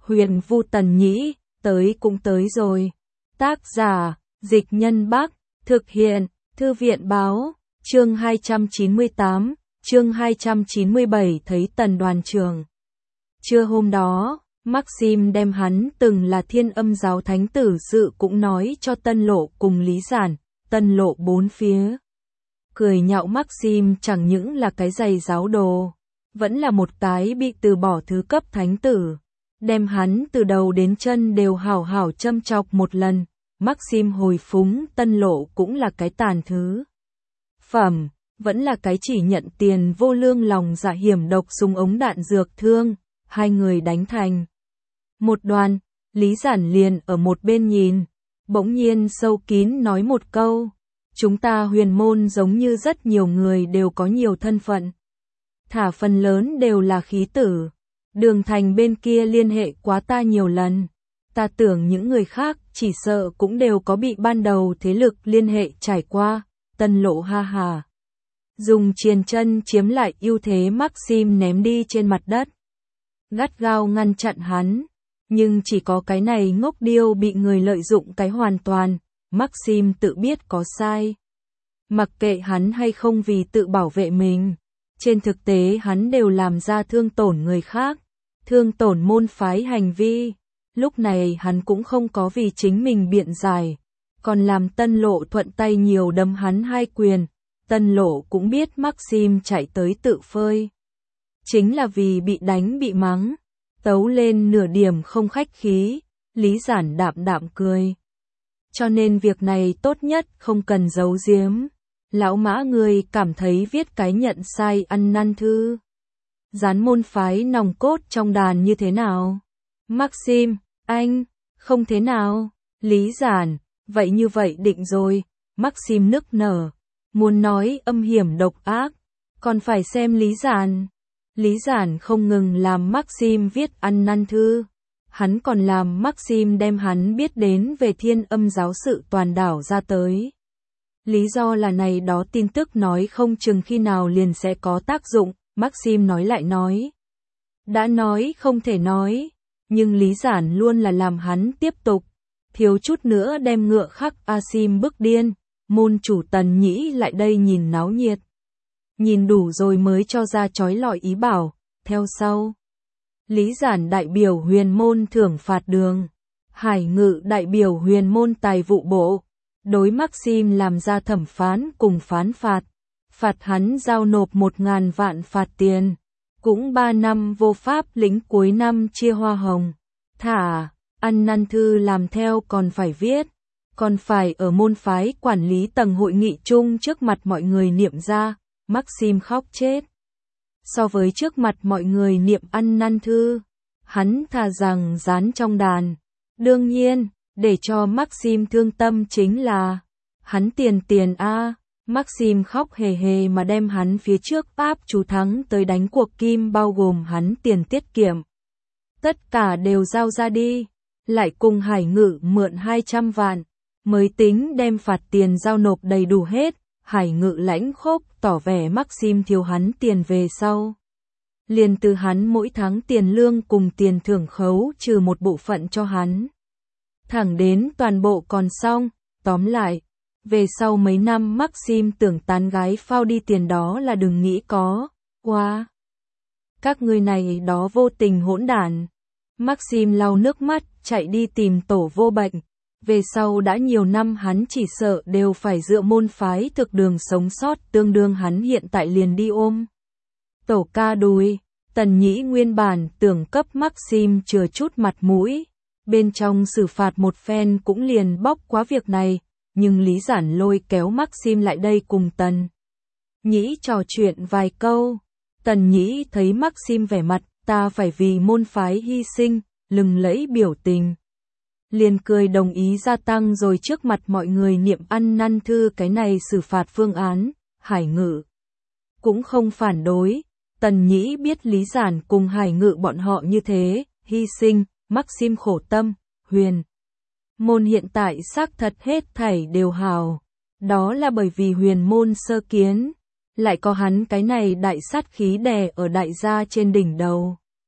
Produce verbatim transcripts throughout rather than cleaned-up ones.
Huyền Vu Tần Nhĩ, tới cũng tới rồi. Tác giả, Dịch Nhân Bắc, thực hiện, Thư viện Báo, chương hai trăm chín mươi tám, chương hai trăm chín mươi bảy thấy Tần đoàn trưởng. Trưa hôm đó, Maxim đem hắn từng là Thiên Âm giáo thánh tử sự cũng nói cho Tân Lộ cùng Lý Giản, Tân Lộ bốn phía. Cười nhạo Maxim chẳng những là cái giày giáo đồ, vẫn là một cái bị từ bỏ thứ cấp thánh tử. Đem hắn từ đầu đến chân đều hảo hảo châm chọc một lần, Maxim hồi phúng Tân Lộ cũng là cái tàn thứ phẩm, vẫn là cái chỉ nhận tiền vô lương lòng dạ hiểm độc súng ống đạn dược thương, hai người đánh thành một đoàn. Lý Giản liền ở một bên nhìn, bỗng nhiên sâu kín nói một câu, chúng ta Huyền môn giống như rất nhiều người đều có nhiều thân phận, thả phần lớn đều là khí tử. Đường Thành bên kia liên hệ quá ta nhiều lần, ta tưởng những người khác chỉ sợ cũng đều có bị ban đầu thế lực liên hệ trải qua. Tân Lộ ha hà, dùng triền chân chiếm lại ưu thế Maxim ném đi trên mặt đất, gắt gao ngăn chặn hắn, nhưng chỉ có cái này ngốc điêu bị người lợi dụng cái hoàn toàn. Maxim tự biết có sai, mặc kệ hắn hay không vì tự bảo vệ mình, trên thực tế hắn đều làm ra thương tổn người khác, thương tổn môn phái hành vi. Lúc này hắn cũng không có vì chính mình biện giải, còn làm Tân Lộ thuận tay nhiều đấm hắn hai quyền. Tân Lộ cũng biết Maxim chạy tới tự phơi, chính là vì bị đánh bị mắng, tấu lên nửa điểm không khách khí. Lý Giản đạm đạm cười, cho nên việc này tốt nhất không cần giấu giếm. Lão Mã người cảm thấy viết cái nhận sai ăn năn thư, dán môn phái nòng cốt trong đàn như thế nào? Maxim, anh, không thế nào. Lý Giản, vậy như vậy định rồi. Maxim nức nở, muốn nói âm hiểm độc ác, còn phải xem Lý Giản. Lý Giản không ngừng làm Maxim viết ăn năn thư, hắn còn làm Maxim đem hắn biết đến về Thiên Âm giáo sự toàn đảo ra tới. Lý do là này đó tin tức nói không chừng khi nào liền sẽ có tác dụng. Maxim nói lại nói, đã nói không thể nói, nhưng Lý Giản luôn là làm hắn tiếp tục, thiếu chút nữa đem ngựa khắc Asim bức điên. Môn chủ Tần Nhĩ lại đây nhìn náo nhiệt, nhìn đủ rồi mới cho ra chói lọi ý bảo, theo sau. Lý Giản đại biểu Huyền môn thưởng phạt đường, Hải Ngự đại biểu Huyền môn tài vụ bộ, đối Maxim làm ra thẩm phán cùng phán phạt, phạt hắn giao nộp một ngàn vạn phạt tiền, cũng ba năm vô pháp lĩnh cuối năm chia hoa hồng. Thả, ăn năn thư làm theo còn phải viết, còn phải ở môn phái quản lý tầng hội nghị chung trước mặt mọi người niệm ra. Maxim khóc chết. So với trước mặt mọi người niệm ăn năn thư, hắn thà rằng dán trong đàn. Đương nhiên, để cho Maxim thương tâm chính là, hắn tiền tiền a. Maxim khóc hề hề mà đem hắn phía trước áp chú thắng tới đánh cuộc kim bao gồm hắn tiền tiết kiệm, tất cả đều giao ra đi, lại cùng Hải Ngự mượn hai trăm vạn, mới tính đem phạt tiền giao nộp đầy đủ hết. Hải Ngự lãnh khốc tỏ vẻ Maxim thiếu hắn tiền về sau, liền từ hắn mỗi tháng tiền lương cùng tiền thưởng khấu trừ một bộ phận cho hắn, thẳng đến toàn bộ còn xong. Tóm lại, về sau mấy năm Maxim tưởng tán gái phao đi tiền đó là đừng nghĩ có. Qua, các người này đó vô tình hỗn đản. Maxim lau nước mắt chạy đi tìm tổ vô bệnh. Về sau đã nhiều năm hắn chỉ sợ đều phải dựa môn phái thực đường sống sót, tương đương hắn hiện tại liền đi ôm tổ ca đùi. Tần Nhĩ nguyên bản tưởng cấp Maxim chừa chút mặt mũi, bên trong xử phạt một phen cũng liền bóc quá việc này, nhưng Lý Giản lôi kéo Maxim lại đây cùng Tần Nhĩ trò chuyện vài câu. Tần Nhĩ thấy Maxim vẻ mặt ta phải vì môn phái hy sinh, lừng lẫy biểu tình, liền cười đồng ý gia tăng rồi trước mặt mọi người niệm ăn năn thư cái này xử phạt phương án. Hải Ngự cũng không phản đối. Tần Nhĩ biết Lý Giản cùng Hải Ngự bọn họ như thế, hy sinh, Maxim khổ tâm. Huyền môn hiện tại xác thật hết thảy đều hào, đó là bởi vì Huyền môn sơ kiến, lại có hắn cái này đại sát khí đè ở đại gia trên đỉnh đầu.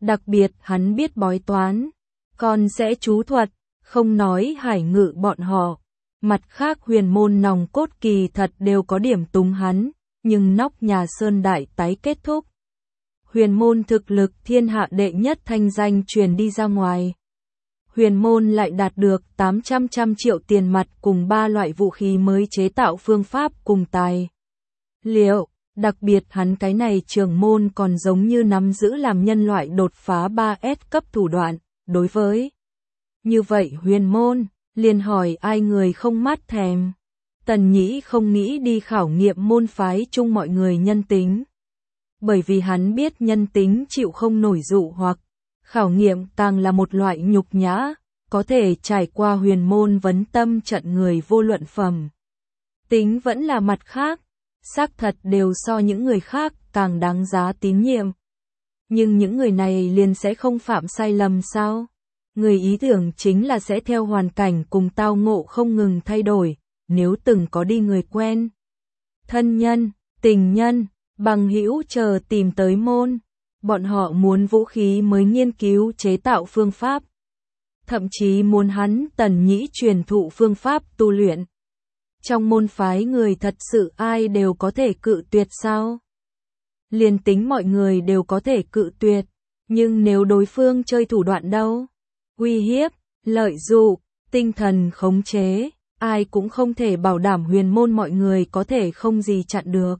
Đặc biệt hắn biết bói toán, còn sẽ chú thuật, không nói Hải Ngự bọn họ. Mặt khác huyền môn nòng cốt kỳ thật đều có điểm túng hắn, nhưng nóc nhà Sơn Đại tái kết thúc. Huyền môn thực lực thiên hạ đệ nhất thanh danh truyền đi ra ngoài. Huyền môn lại đạt được tám trăm trăm triệu tiền mặt cùng ba loại vũ khí mới chế tạo phương pháp cùng tài liệu. Đặc biệt hắn cái này trưởng môn còn giống như nắm giữ làm nhân loại đột phá ba S cấp thủ đoạn. Đối với như vậy huyền môn, liền hỏi ai người không mắt thèm. Tần Nhĩ không nghĩ đi khảo nghiệm môn phái chung mọi người nhân tính. Bởi vì hắn biết nhân tính chịu không nổi dụ hoặc, khảo nghiệm càng là một loại nhục nhã, có thể trải qua huyền môn vấn tâm trận người vô luận phẩm. Tính vẫn là mặt khác, xác thật đều so những người khác càng đáng giá tín nhiệm. Nhưng những người này liền sẽ không phạm sai lầm sao? Người ý tưởng chính là sẽ theo hoàn cảnh cùng tao ngộ không ngừng thay đổi, nếu từng có đi người quen, thân nhân, tình nhân, bằng hữu chờ tìm tới môn, bọn họ muốn vũ khí mới nghiên cứu chế tạo phương pháp, thậm chí muốn hắn Tần Nhĩ truyền thụ phương pháp tu luyện. Trong môn phái người thật sự ai đều có thể cự tuyệt sao? Liền tính mọi người đều có thể cự tuyệt, nhưng nếu đối phương chơi thủ đoạn đâu? Uy hiếp, lợi dụ, tinh thần khống chế, ai cũng không thể bảo đảm huyền môn mọi người có thể không gì chặn được.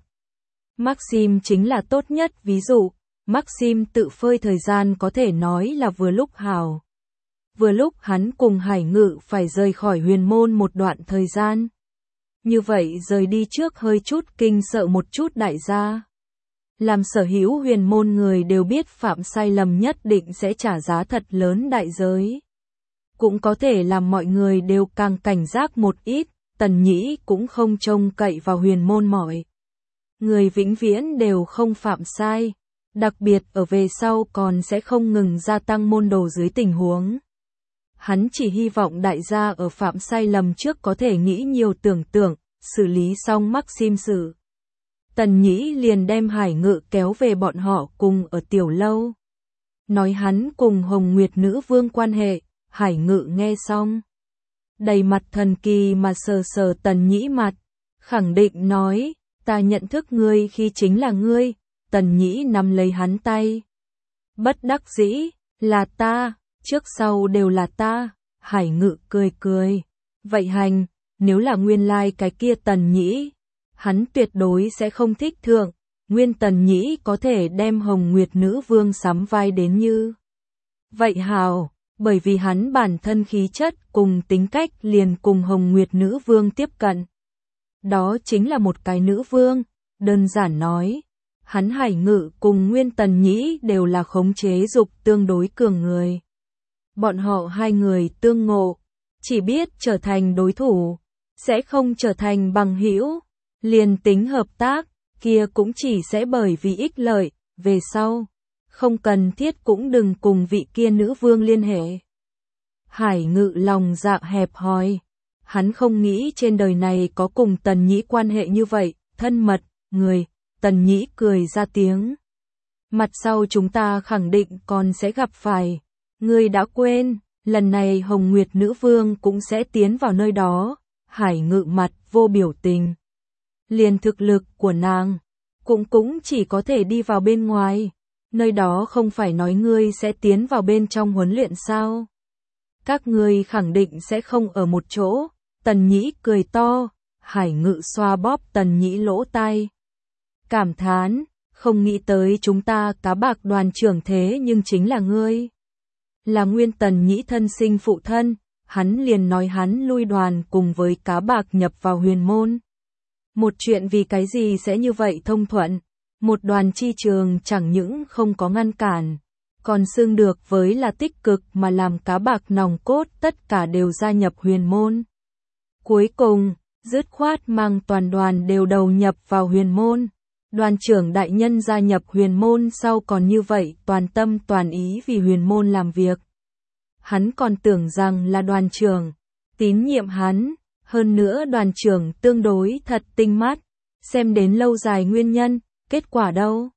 Maxim chính là tốt nhất ví dụ, Maxim tự phơi thời gian có thể nói là vừa lúc hảo. Vừa lúc hắn cùng Hải Ngự phải rời khỏi huyền môn một đoạn thời gian. Như vậy rời đi trước hơi chút kinh sợ một chút đại gia. Làm sở hữu huyền môn người đều biết phạm sai lầm nhất định sẽ trả giá thật lớn đại giới. Cũng có thể làm mọi người đều càng cảnh giác một ít, Tần Nhĩ cũng không trông cậy vào huyền môn mọi. Người vĩnh viễn đều không phạm sai, đặc biệt ở về sau còn sẽ không ngừng gia tăng môn đồ dưới tình huống. Hắn chỉ hy vọng đại gia ở phạm sai lầm trước có thể nghĩ nhiều tưởng tượng, xử lý xong Maxim sự. Tần Nhĩ liền đem Hải Ngự kéo về bọn họ cùng ở tiểu lâu. Nói hắn cùng Hồng Nguyệt Nữ Vương quan hệ, Hải Ngự nghe xong. Đầy mặt thần kỳ mà sờ sờ Tần Nhĩ mặt, khẳng định nói, ta nhận thức ngươi khi chính là ngươi, Tần Nhĩ nắm lấy hắn tay. Bất đắc dĩ, là ta, trước sau đều là ta, Hải Ngự cười cười. Vậy hành, nếu là nguyên lai like cái kia Tần Nhĩ, hắn tuyệt đối sẽ không thích thượng, nguyên Tần Nhĩ có thể đem Hồng Nguyệt Nữ Vương sắm vai đến như. Vậy hào, bởi vì hắn bản thân khí chất cùng tính cách liền cùng Hồng Nguyệt Nữ Vương tiếp cận. Đó chính là một cái nữ vương, đơn giản nói, hắn Hải Ngự cùng nguyên Tần Nhĩ đều là khống chế dục tương đối cường người. Bọn họ hai người tương ngộ, chỉ biết trở thành đối thủ, sẽ không trở thành bằng hữu. Liền tính hợp tác, kia cũng chỉ sẽ bởi vì ích lợi, về sau, không cần thiết cũng đừng cùng vị kia nữ vương liên hệ. Hải Ngự lòng dạ hẹp hòi, hắn không nghĩ trên đời này có cùng Tần Nhĩ quan hệ như vậy, thân mật, người, Tần Nhĩ cười ra tiếng. Mặt sau chúng ta khẳng định còn sẽ gặp phải, ngươi đã quên, lần này Hồng Nguyệt Nữ Vương cũng sẽ tiến vào nơi đó, Hải Ngự mặt vô biểu tình. Liền thực lực của nàng, cũng cũng chỉ có thể đi vào bên ngoài, nơi đó không phải nói ngươi sẽ tiến vào bên trong huấn luyện sao. Các ngươi khẳng định sẽ không ở một chỗ, Tần Nhĩ cười to, Hải Ngự xoa bóp Tần Nhĩ lỗ tai. Cảm thán, không nghĩ tới chúng ta cá bạc đoàn trưởng thế nhưng chính là ngươi. Là nguyên Tần Nhĩ thân sinh phụ thân, hắn liền nói hắn lui đoàn cùng với cá bạc nhập vào huyền môn. Một chuyện vì cái gì sẽ như vậy thông thuận, một đoàn chi trường chẳng những không có ngăn cản, còn xưng được với là tích cực mà làm cá bạc nòng cốt tất cả đều gia nhập huyền môn. Cuối cùng, dứt khoát mang toàn đoàn đều đầu nhập vào huyền môn. Đoàn trưởng đại nhân gia nhập huyền môn sau còn như vậy toàn tâm toàn ý vì huyền môn làm việc. Hắn còn tưởng rằng là đoàn trưởng tín nhiệm hắn. Hơn nữa đoàn trưởng tương đối thật tinh mắt, xem đến lâu dài nguyên nhân, kết quả đâu?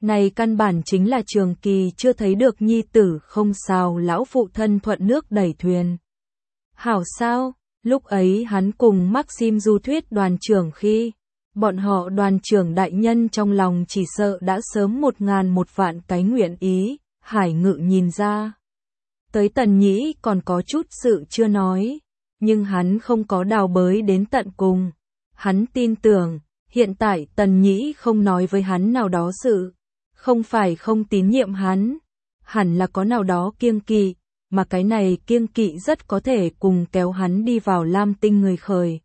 Này căn bản chính là Trường Kỳ chưa thấy được nhi tử không sao lão phụ thân thuận nước đẩy thuyền. Hảo sao, lúc ấy hắn cùng Maxim du thuyết đoàn trưởng khi, bọn họ đoàn trưởng đại nhân trong lòng chỉ sợ đã sớm một ngàn một vạn cái nguyện ý, Hải Ngự nhìn ra. Tới Tần Nhĩ còn có chút sự chưa nói, nhưng hắn không có đào bới đến tận cùng. Hắn tin tưởng, hiện tại Tần Nhĩ không nói với hắn nào đó sự, không phải không tín nhiệm hắn, hẳn là có nào đó kiêng kỵ, mà cái này kiêng kỵ rất có thể cùng kéo hắn đi vào Lam Tinh người khởi.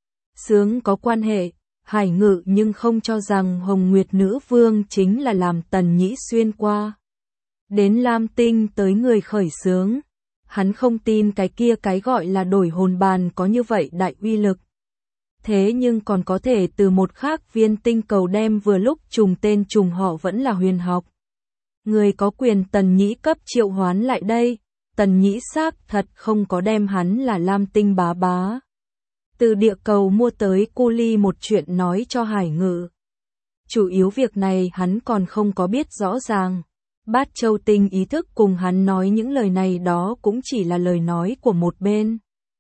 Sướng có quan hệ, Hải Ngự nhưng không cho rằng Hồng Nguyệt Nữ Vương chính là làm Tần Nhĩ xuyên qua đến Lam Tinh tới người khởi sướng. Hắn không tin cái kia cái gọi là đổi hồn bàn có như vậy đại uy lực. Thế nhưng còn có thể từ một khác viên tinh cầu đem vừa lúc trùng tên trùng họ vẫn là huyền học. Người có quyền Tần Nhĩ cấp triệu hoán lại đây, Tần Nhĩ xác thật không có đem hắn là Lam Tinh bá bá. Từ địa cầu mua tới cu ly một chuyện nói cho Hải Ngự. Chủ yếu việc này hắn còn không có biết rõ ràng. Bát Châu Tinh ý thức cùng hắn nói những lời này đó cũng chỉ là lời nói của một bên.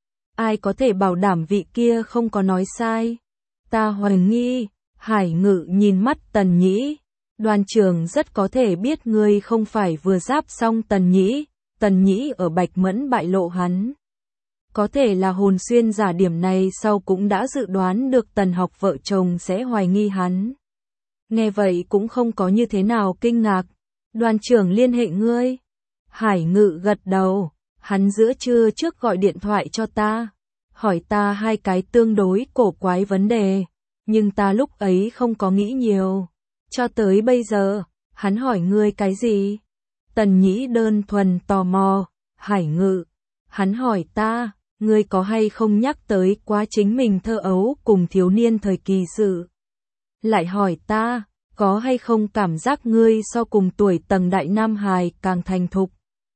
Ai có thể bảo đảm vị kia không có nói sai? Ta hoài nghi. Hải Ngự nhìn mắt Tần Nhĩ. Đoàn trưởng rất có thể biết ngươi không phải vừa giáp xong Tần Nhĩ. Tần Nhĩ ở Bạch Mẫn bại lộ hắn. Có thể là hồn xuyên giả điểm này sau cũng đã dự đoán được Tần Học vợ chồng sẽ hoài nghi hắn. Nghe vậy cũng không có như thế nào kinh ngạc. Đoàn trưởng liên hệ ngươi. Hải Ngự gật đầu. Hắn giữa trưa trước gọi điện thoại cho ta. Hỏi ta hai cái tương đối cổ quái vấn đề. Nhưng ta lúc ấy không có nghĩ nhiều. Cho tới bây giờ, hắn hỏi ngươi cái gì? Tần Nhĩ đơn thuần tò mò. Hải Ngự. Hắn hỏi ta, ngươi có hay không nhắc tới quá chính mình thơ ấu cùng thiếu niên thời kỳ sự? Lại hỏi ta, có hay không cảm giác ngươi so cùng tuổi tầng đại nam hài càng thành thục,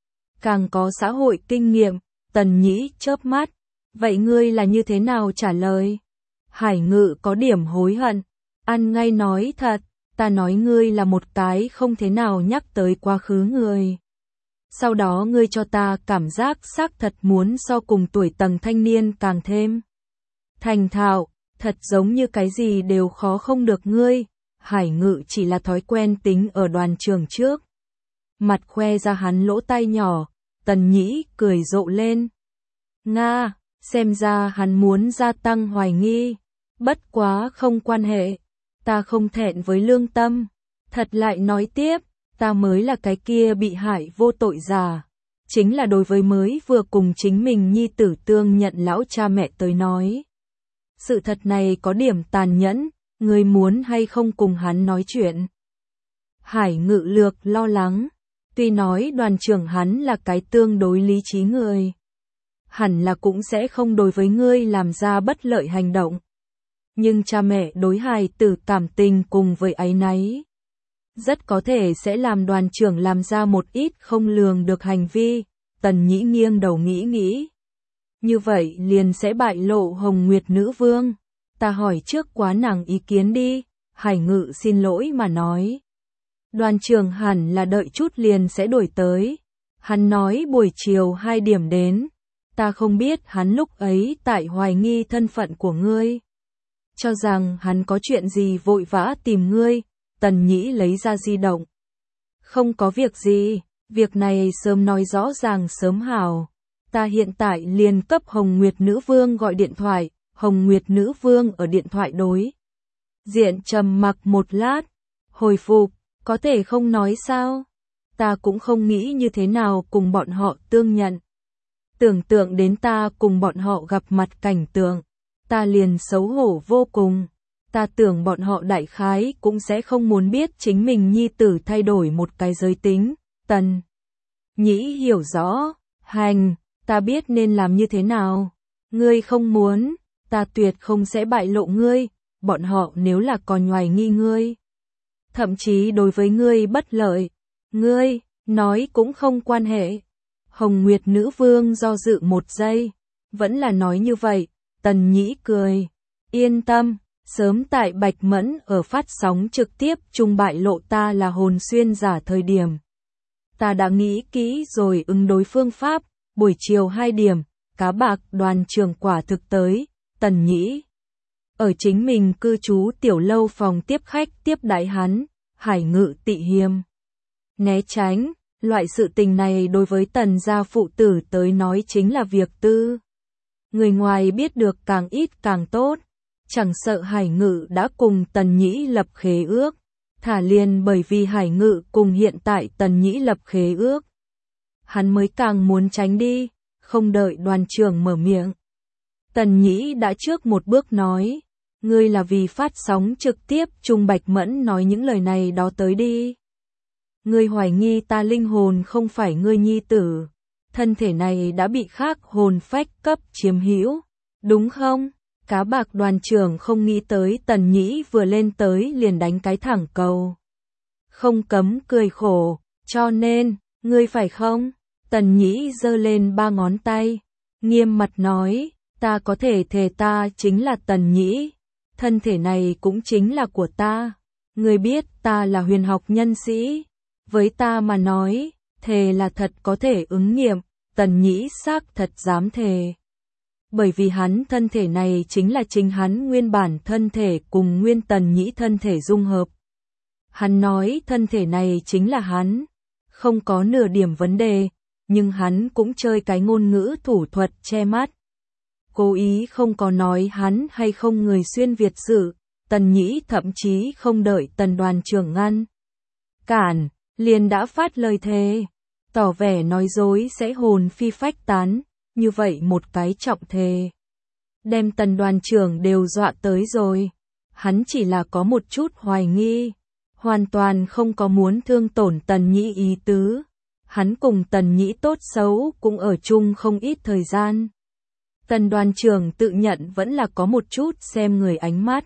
càng có xã hội kinh nghiệm? Tần Nhĩ chớp mắt. Vậy ngươi là như thế nào trả lời? Hải Ngự có điểm hối hận. Ăn ngay nói thật, ta nói ngươi là một cái không thế nào nhắc tới quá khứ người. Sau đó ngươi cho ta cảm giác xác thật muốn so cùng tuổi tầng thanh niên càng thêm thành thạo, thật giống như cái gì đều khó không được ngươi. Hải Ngự chỉ là thói quen tính ở đoàn trường trước. Mặt khoe ra hắn lỗ tai nhỏ, Tần Nhĩ cười rộ lên. Nga, xem ra hắn muốn gia tăng hoài nghi. Bất quá không quan hệ, ta không thẹn với lương tâm. Thật lại nói tiếp, ta mới là cái kia bị hại vô tội già. Chính là đối với mới vừa cùng chính mình nhi tử tương nhận lão cha mẹ tới nói. Sự thật này có điểm tàn nhẫn, ngươi muốn hay không cùng hắn nói chuyện? Hải Ngự lược lo lắng. Tuy nói đoàn trưởng hắn là cái tương đối lý trí người, hẳn là cũng sẽ không đối với ngươi làm ra bất lợi hành động. Nhưng cha mẹ đối hài tử cảm tình cùng với áy náy, rất có thể sẽ làm đoàn trưởng làm ra một ít không lường được hành vi. Tần Nhĩ nghiêng đầu nghĩ nghĩ. Như vậy liền sẽ bại lộ Hồng Nguyệt Nữ Vương. Ta hỏi trước quá nàng ý kiến đi. Hải Ngự xin lỗi mà nói. Đoàn trưởng hẳn là đợi chút liền sẽ đổi tới. Hắn nói buổi chiều hai điểm đến. Ta không biết hắn lúc ấy tại hoài nghi thân phận của ngươi. Cho rằng hắn có chuyện gì vội vã tìm ngươi. Tần Nhĩ lấy ra di động. Không có việc gì, việc này sớm nói rõ ràng sớm hảo. Ta hiện tại liền cấp Hồng Nguyệt Nữ Vương gọi điện thoại. Hồng Nguyệt Nữ Vương ở điện thoại đối diện trầm mặc một lát, hồi phục, có thể không nói sao? Ta cũng không nghĩ như thế nào cùng bọn họ tương nhận. Tưởng tượng đến ta cùng bọn họ gặp mặt cảnh tượng, ta liền xấu hổ vô cùng. Ta tưởng bọn họ đại khái cũng sẽ không muốn biết chính mình nhi tử thay đổi một cái giới tính. Tần Nhĩ hiểu rõ, hành, ta biết nên làm như thế nào. Ngươi không muốn, ta tuyệt không sẽ bại lộ ngươi. Bọn họ nếu là còn hoài nghi ngươi, thậm chí đối với ngươi bất lợi, ngươi nói cũng không quan hệ. Hồng Nguyệt Nữ Vương do dự một giây, vẫn là nói như vậy. Tần Nhĩ cười, yên tâm, Sớm tại Bạch Mẫn ở phát sóng trực tiếp trung bại lộ ta là hồn xuyên giả thời điểm. Ta đã nghĩ kỹ rồi ứng đối phương pháp, buổi chiều hai điểm, cá bạc đoàn trưởng quả thực tới, Tần Nhĩ. Ở chính mình cư trú tiểu lâu phòng tiếp khách tiếp đãi hắn, Hải Ngự tị hiềm. Né tránh, loại sự tình này đối với Tần gia phụ tử tới nói chính là việc tư. Người ngoài biết được càng ít càng tốt, chẳng sợ Hải Ngự đã cùng Tần Nhĩ lập khế ước, thả liền bởi vì Hải Ngự cùng hiện tại Tần Nhĩ lập khế ước. Hắn mới càng muốn tránh đi, không đợi đoàn trưởng mở miệng. Tần Nhĩ đã trước một bước nói, ngươi là vì phát sóng trực tiếp Trung Bạch Mẫn nói những lời này đó tới đi. Ngươi hoài nghi ta linh hồn không phải ngươi nhi tử, thân thể này đã bị khác hồn phách cấp chiếm hữu, đúng không? Cá bạc đoàn trưởng không nghĩ tới Tần Nhĩ vừa lên tới liền đánh cái thẳng cầu. Không cấm cười khổ, cho nên, ngươi phải không? Tần Nhĩ giơ lên ba ngón tay, nghiêm mặt nói, ta có thể thề ta chính là Tần Nhĩ, thân thể này cũng chính là của ta. Ngươi biết ta là huyền học nhân sĩ, với ta mà nói, thề là thật có thể ứng nghiệm, Tần Nhĩ xác thật dám thề. Bởi vì hắn thân thể này chính là chính hắn nguyên bản thân thể cùng nguyên Tần Nhĩ thân thể dung hợp. Hắn nói thân thể này chính là hắn, không có nửa điểm vấn đề, nhưng hắn cũng chơi cái ngôn ngữ thủ thuật che mắt. Cố ý không có nói hắn hay không người xuyên Việt sử, Tần Nhĩ thậm chí không đợi Tần đoàn trưởng ngăn cản, liền đã phát lời thề, tỏ vẻ nói dối sẽ hồn phi phách tán, như vậy một cái trọng thề. Đem Tần đoàn trưởng đều dọa tới rồi, hắn chỉ là có một chút hoài nghi, hoàn toàn không có muốn thương tổn Tần Nhĩ ý tứ. Hắn cùng Tần Nhĩ tốt xấu cũng ở chung không ít thời gian. Tần đoàn trưởng tự nhận vẫn là có một chút xem người ánh mắt.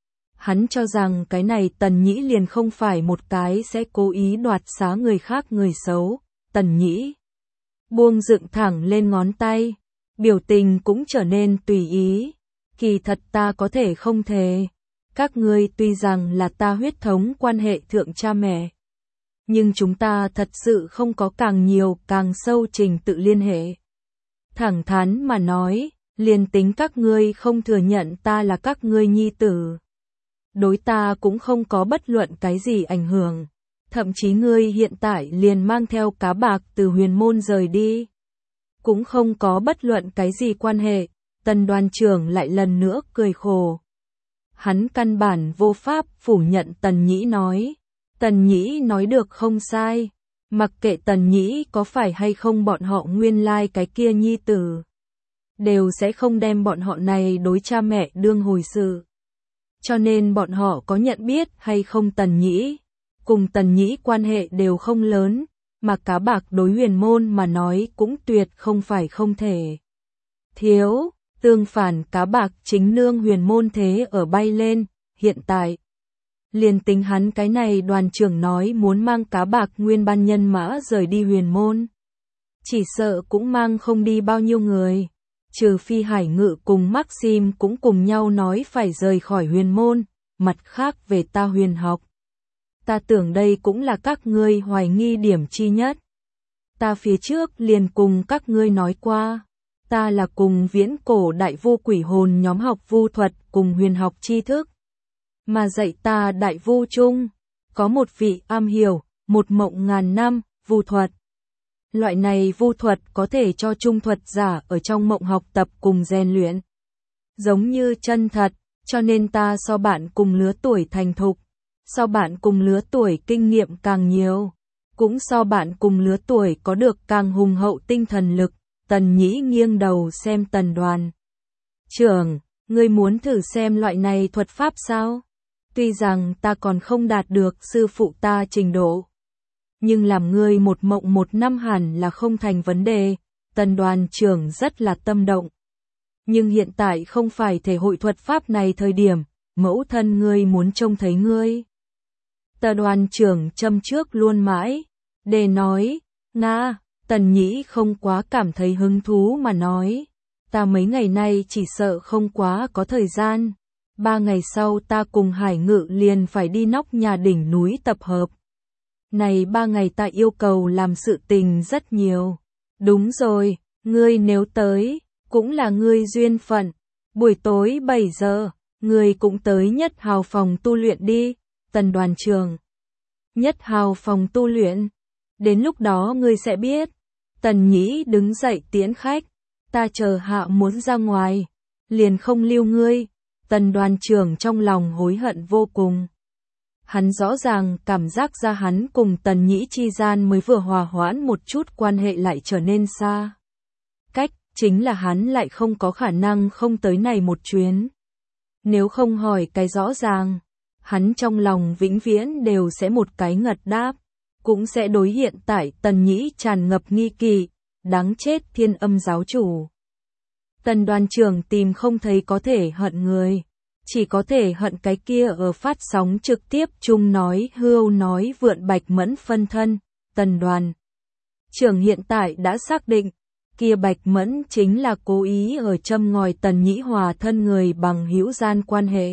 Hắn cho rằng cái này Tần Nhĩ liền không phải một cái sẽ cố ý đoạt xá người khác người xấu. Tần Nhĩ buông dựng thẳng lên ngón tay, biểu tình cũng trở nên tùy ý. Kỳ thật ta có thể không thề, các ngươi tuy rằng là ta huyết thống quan hệ thượng cha mẹ, nhưng chúng ta thật sự không có càng nhiều càng sâu trình tự liên hệ. Thẳng thắn mà nói, liền tính các ngươi không thừa nhận ta là các ngươi nhi tử, đối ta cũng không có bất luận cái gì ảnh hưởng. Thậm chí ngươi hiện tại liền mang theo cá bạc từ huyền môn rời đi, cũng không có bất luận cái gì quan hệ. Tần đoàn trưởng lại lần nữa cười khổ. Hắn căn bản vô pháp phủ nhận Tần Nhĩ nói. Tần Nhĩ nói được không sai, mặc kệ Tần Nhĩ có phải hay không bọn họ nguyên lai cái kia nhi tử, đều sẽ không đem bọn họ này đối cha mẹ đương hồi sự. Cho nên bọn họ có nhận biết hay không Tần Nhĩ, cùng Tần Nhĩ quan hệ đều không lớn, mà cá bạc đối huyền môn mà nói cũng tuyệt không phải không thể. Thiếu, tương phản cá bạc chính nương huyền môn thế ở bay lên, hiện tại. Liền tính hắn cái này đoàn trưởng nói muốn mang cá bạc nguyên ban nhân mã rời đi huyền môn, chỉ sợ cũng mang không đi bao nhiêu người, trừ phi Hải Ngự cùng Maxim cũng cùng nhau nói phải rời khỏi huyền môn. Mặt khác về ta huyền học, ta tưởng đây cũng là các ngươi hoài nghi điểm chi nhất. Ta phía trước liền cùng các ngươi nói qua, ta là cùng viễn cổ đại vu quỷ hồn nhóm học vu thuật cùng huyền học tri thức, mà dạy ta đại vu chung, có một vị am hiểu, một mộng ngàn năm, vu thuật. Loại này vu thuật có thể cho trung thuật giả ở trong mộng học tập cùng rèn luyện, giống như chân thật, cho nên ta so bạn cùng lứa tuổi thành thục, so bạn cùng lứa tuổi kinh nghiệm càng nhiều, cũng so bạn cùng lứa tuổi có được càng hùng hậu tinh thần lực. Tần Nhĩ nghiêng đầu xem Tần đoàn trưởng, ngươi muốn thử xem loại này thuật pháp sao? Tuy rằng ta còn không đạt được sư phụ ta trình độ, nhưng làm ngươi một mộng một năm hẳn là không thành vấn đề. Tần đoàn trưởng rất là tâm động. Nhưng hiện tại không phải thể hội thuật pháp này thời điểm, mẫu thân ngươi muốn trông thấy ngươi. Tần đoàn trưởng châm trước luôn mãi, để nói, Nga, Tần Nhĩ không quá cảm thấy hứng thú mà nói, ta mấy ngày nay chỉ sợ không quá có thời gian, ba ngày sau ta cùng Hải Ngự liền phải đi nóc nhà đỉnh núi tập hợp. Này ba ngày ta yêu cầu làm sự tình rất nhiều. Đúng rồi, ngươi nếu tới, cũng là ngươi duyên phận. Buổi tối bảy giờ, ngươi cũng tới Nhất Hào phòng tu luyện đi, Tần đoàn trường. Nhất Hào phòng tu luyện. Đến lúc đó ngươi sẽ biết. Tần Nhĩ đứng dậy tiễn khách. Ta chờ hạ muốn ra ngoài. Liền không lưu ngươi. Tần đoàn trưởng trong lòng hối hận vô cùng. Hắn rõ ràng cảm giác ra hắn cùng Tần Nhĩ chi gian mới vừa hòa hoãn một chút quan hệ lại trở nên xa. Cách chính là hắn lại không có khả năng không tới này một chuyến. Nếu không hỏi cái rõ ràng, hắn trong lòng vĩnh viễn đều sẽ một cái ngật đáp, cũng sẽ đối hiện tại Tần Nhĩ tràn ngập nghi kỵ, đáng chết Thiên Âm giáo chủ. Tần đoàn trưởng tìm không thấy có thể hận người, chỉ có thể hận cái kia ở phát sóng trực tiếp chung nói hưu nói vượn Bạch Mẫn phân thân. Tần đoàn trưởng hiện tại đã xác định, kia Bạch Mẫn chính là cố ý ở châm ngòi Tần Nhĩ hòa thân người bằng hữu gian quan hệ.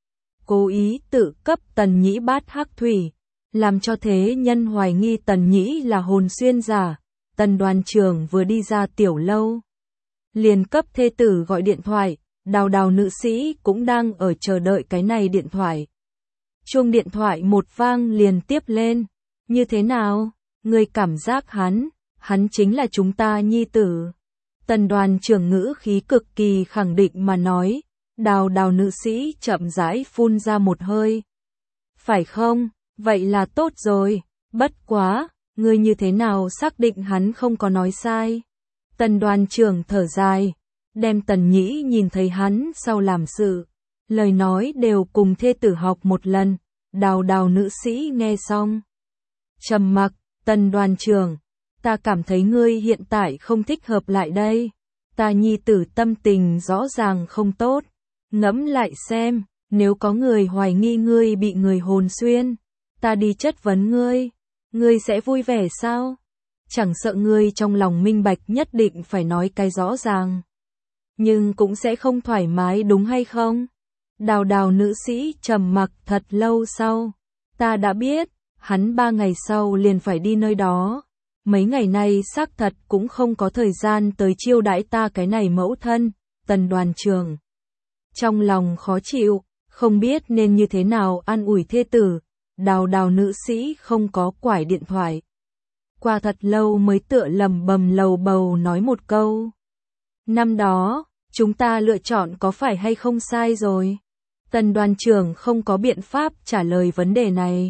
Cố ý tự cấp Tần Nhĩ bát hắc thủy, làm cho thế nhân hoài nghi Tần Nhĩ là hồn xuyên giả. Tần đoàn trưởng vừa đi ra tiểu lâu, liền cấp thê tử gọi điện thoại, Đào Đào nữ sĩ cũng đang ở chờ đợi cái này điện thoại. Chuông điện thoại một vang liền tiếp lên. Như thế nào? Người cảm giác hắn, hắn chính là chúng ta nhi tử. Tần đoàn trưởng ngữ khí cực kỳ khẳng định mà nói. Đào Đào nữ sĩ chậm rãi phun ra một hơi. Phải không? Vậy là tốt rồi. Bất quá, ngươi như thế nào xác định hắn không có nói sai? Tần đoàn trưởng thở dài, đem Tần Nhĩ nhìn thấy hắn sau làm sự, lời nói đều cùng thê tử học một lần. Đào Đào nữ sĩ nghe xong, trầm mặc. Tần đoàn trưởng, ta cảm thấy ngươi hiện tại không thích hợp lại đây. Ta nhi tử tâm tình rõ ràng không tốt. Ngẫm lại xem, nếu có người hoài nghi ngươi bị người hồn xuyên, ta đi chất vấn ngươi, ngươi sẽ vui vẻ sao? Chẳng sợ ngươi trong lòng minh bạch nhất định phải nói cái rõ ràng, nhưng cũng sẽ không thoải mái đúng hay không? Đào Đào nữ sĩ trầm mặc thật lâu sau, ta đã biết, hắn ba ngày sau liền phải đi nơi đó. Mấy ngày nay xác thật cũng không có thời gian tới chiêu đãi ta cái này mẫu thân. Tần đoàn trưởng trong lòng khó chịu, không biết nên như thế nào an ủi thê tử. Đào Đào nữ sĩ không có quải điện thoại. Qua thật lâu mới tựa lầm bầm lầu bầu nói một câu. Năm đó, chúng ta lựa chọn có phải hay không sai rồi? Tần đoàn trưởng không có biện pháp trả lời vấn đề này.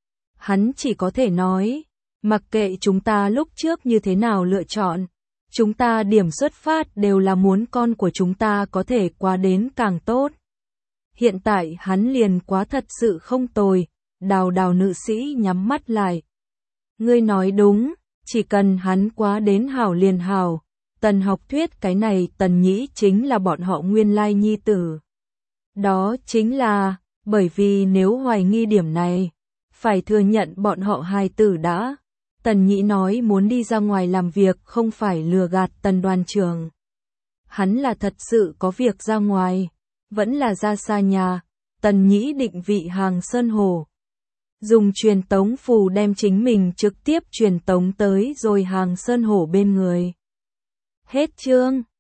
Hắn chỉ có thể nói, mặc kệ chúng ta lúc trước như thế nào lựa chọn, chúng ta điểm xuất phát đều là muốn con của chúng ta có thể qua đến càng tốt. Hiện tại hắn liền quá thật sự không tồi. Đào Đào nữ sĩ nhắm mắt lại. Ngươi nói đúng, chỉ cần hắn quá đến hảo liền hảo. Tần học thuyết cái này Tần Nhĩ chính là bọn họ nguyên lai nhi tử. Đó chính là, bởi vì nếu hoài nghi điểm này, phải thừa nhận bọn họ hài tử đã. Tần Nhĩ nói muốn đi ra ngoài làm việc không phải lừa gạt Tần đoàn trưởng. Hắn là thật sự có việc ra ngoài, vẫn là ra xa nhà. Tần Nhĩ định vị Hàng Sơn Hồ, dùng truyền tống phù đem chính mình trực tiếp truyền tống tới rồi Hàng Sơn Hổ bên người. Hết chương.